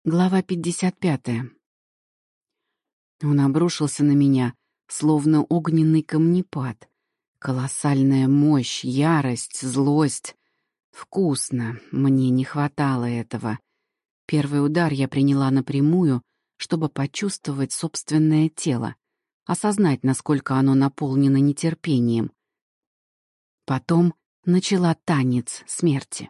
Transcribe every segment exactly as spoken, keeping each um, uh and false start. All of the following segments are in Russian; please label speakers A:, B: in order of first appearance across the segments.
A: Глава пятьдесят пятая. Он обрушился на меня, словно огненный камнепад. Колоссальная мощь, ярость, злость. Вкусно, мне не хватало этого. Первый удар я приняла напрямую, чтобы почувствовать собственное тело, осознать, насколько оно наполнено нетерпением. Потом начала танец смерти.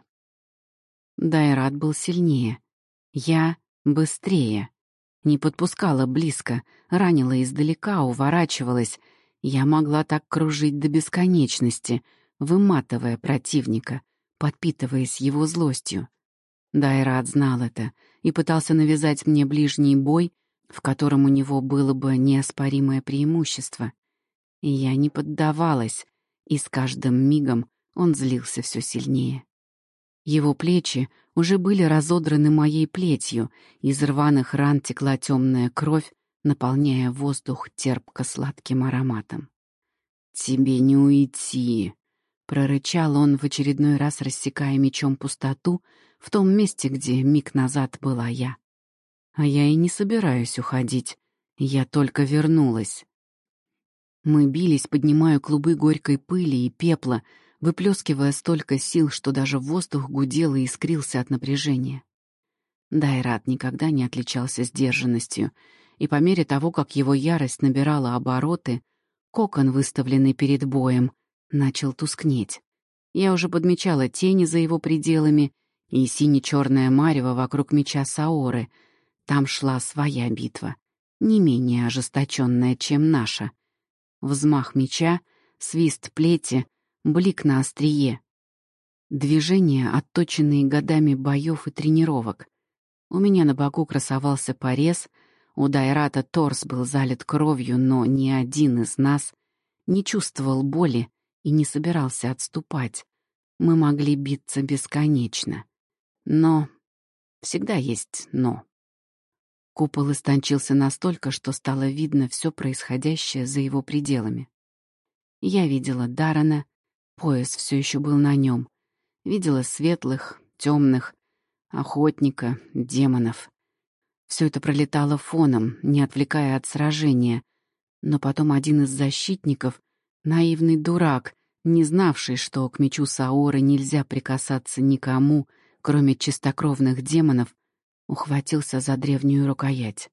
A: Дайрат был сильнее. Я быстрее. Не подпускала близко, ранила издалека, уворачивалась. Я могла так кружить до бесконечности, выматывая противника, подпитываясь его злостью. Дайрат знал это и пытался навязать мне ближний бой, в котором у него было бы неоспоримое преимущество. И я не поддавалась, и с каждым мигом он злился все сильнее. Его плечи уже были разодраны моей плетью, из рваных ран текла темная кровь, наполняя воздух терпко-сладким ароматом. «Тебе не уйти!» — прорычал он в очередной раз, рассекая мечом пустоту в том месте, где миг назад была я. А я и не собираюсь уходить, я только вернулась. Мы бились, поднимая клубы горькой пыли и пепла, выплескивая столько сил, что даже воздух гудел и искрился от напряжения. Дайрат никогда не отличался сдержанностью, и по мере того, как его ярость набирала обороты, кокон, выставленный перед боем, начал тускнеть. Я уже подмечала тени за его пределами и сине-черное марево вокруг меча Саоры. Там шла своя битва, не менее ожесточенная, чем наша. Взмах меча, свист плети, блик на острие. Движения, отточенные годами боев и тренировок. У меня на боку красовался порез, у Дайрата торс был залит кровью, но ни один из нас не чувствовал боли и не собирался отступать. Мы могли биться бесконечно. Но всегда есть «но». Купол истончился настолько, что стало видно все происходящее за его пределами. Я видела Даррена, пояс все еще был на нем. Видела светлых, темных, охотника, демонов. Все это пролетало фоном, не отвлекая от сражения. Но потом один из защитников, наивный дурак, не знавший, что к мечу Саоры нельзя прикасаться никому, кроме чистокровных демонов, ухватился за древнюю рукоять.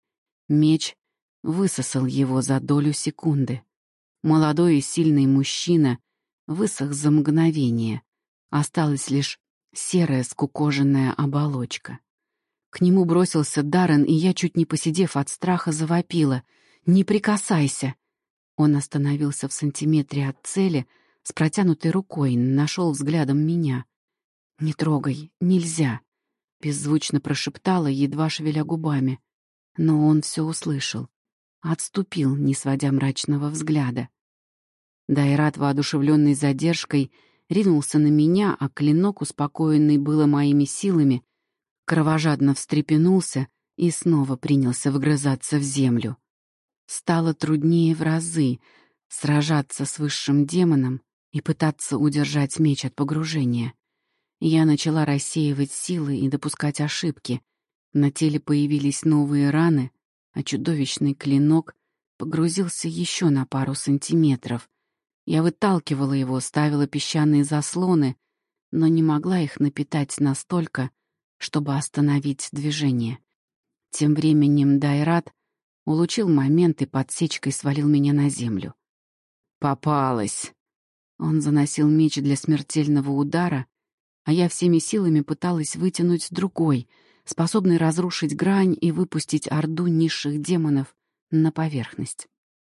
A: Меч высосал его за долю секунды. Молодой и сильный мужчина высох за мгновение. Осталась лишь серая скукоженная оболочка. К нему бросился Даррен, и я, чуть не посидев от страха, завопила: «Не прикасайся!» Он остановился в сантиметре от цели, с протянутой рукой, нашел взглядом меня. «Не трогай, нельзя!» — беззвучно прошептала, едва шевеля губами. Но он все услышал. Отступил, не сводя мрачного взгляда. Дайрат, воодушевленный задержкой, ринулся на меня, а клинок, успокоенный было моими силами, кровожадно встрепенулся и снова принялся вгрызаться в землю. Стало труднее в разы сражаться с высшим демоном и пытаться удержать меч от погружения. Я начала рассеивать силы и допускать ошибки. На теле появились новые раны, а чудовищный клинок погрузился еще на пару сантиметров. Я выталкивала его, ставила песчаные заслоны, но не могла их напитать настолько, чтобы остановить движение. Тем временем Дайрат улучил момент и подсечкой свалил меня на землю. «Попалась!» Он заносил меч для смертельного удара, а я всеми силами пыталась вытянуть другой, способный разрушить грань и выпустить орду низших демонов на поверхность.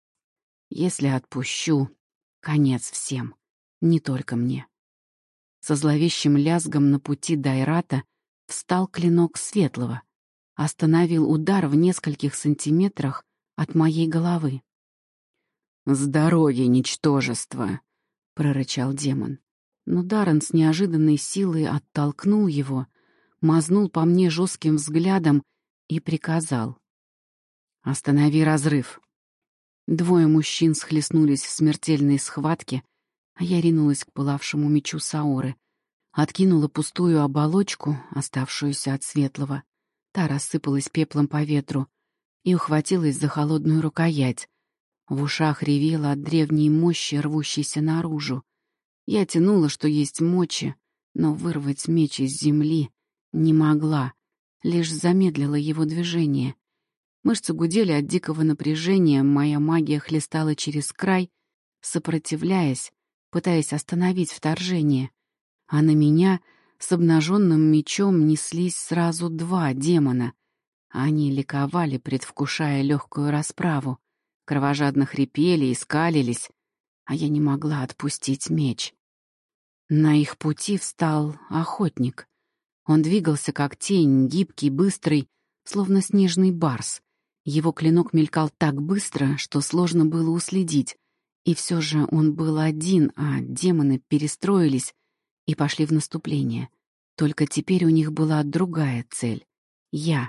A: Если отпущу, конец всем, не только мне. Со зловещим лязгом на пути Дайрата встал клинок Светлого, остановил удар в нескольких сантиметрах от моей головы. «С дороги, ничтожество!» — прорычал демон. Но Даррен с неожиданной силой оттолкнул его, мазнул по мне жестким взглядом и приказал: «Останови разрыв». Двое мужчин схлестнулись в смертельной схватке, а я ринулась к пылавшему мечу Саоры, откинула пустую оболочку, оставшуюся от Светлого, Та рассыпалась пеплом по ветру и ухватилась за холодную рукоять. В ушах ревела от древней мощи, рвущейся наружу. Я тянула, что есть мочи, но вырвать меч из земли не могла, лишь замедлила его движение. Мышцы гудели от дикого напряжения, моя магия хлестала через край, сопротивляясь, пытаясь остановить вторжение. А на меня с обнаженным мечом неслись сразу два демона. Они ликовали, предвкушая легкую расправу, кровожадно хрипели и скалились, а я не могла отпустить меч. На их пути встал охотник. Он двигался как тень, гибкий, быстрый, словно снежный барс. Его клинок мелькал так быстро, что сложно было уследить. И все же он был один, а демоны перестроились и пошли в наступление. Только теперь у них была другая цель — я.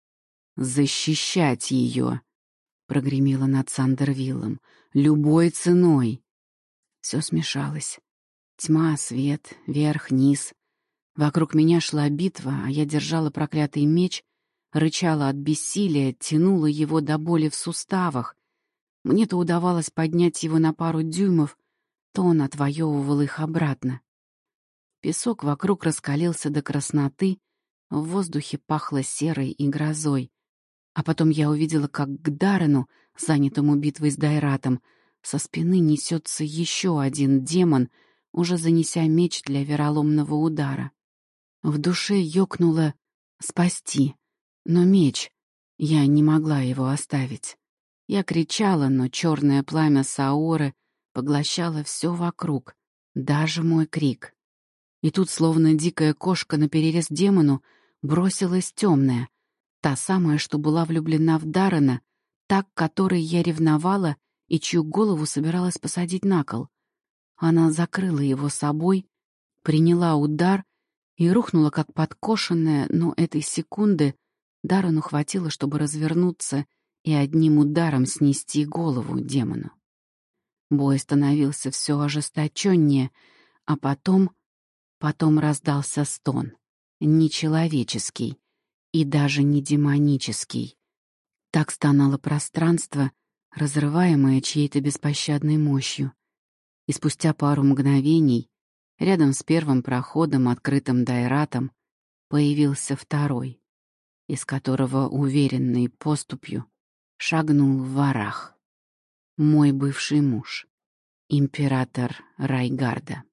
A: «Защищать ее!» — прогремело над Сандервиллом. «Любой ценой!» Все смешалось. Тьма, свет, верх, низ. Вокруг меня шла битва, а я держала проклятый меч, рычала от бессилия, тянула его до боли в суставах. Мне то удавалось поднять его на пару дюймов, то он отвоевывал их обратно. Песок вокруг раскалился до красноты, в воздухе пахло серой и грозой. А потом я увидела, как к Даррену, занятому битвой с Дайратом, со спины несется еще один демон, уже занеся меч для вероломного удара. В душе ёкнуло «спасти», но меч, я не могла его оставить. Я кричала, но черное пламя Саоры поглощало все вокруг, даже мой крик. И тут, словно дикая кошка наперерез демону, бросилась темная, та самая, что была влюблена в Даррена, та, к которой я ревновала и чью голову собиралась посадить на кол. Она закрыла его собой, приняла удар и рухнула как подкошенная, но этой секунды Даррену хватило, чтобы развернуться и одним ударом снести голову демону. Бой становился все ожесточеннее, а потом... Потом раздался стон. Нечеловеческий и даже не демонический. Так стонало пространство, разрываемое чьей-то беспощадной мощью. И спустя пару мгновений, рядом с первым проходом, открытым Дайратом, появился второй, из которого уверенной поступью шагнул Варах, мой бывший муж, император Райгарда.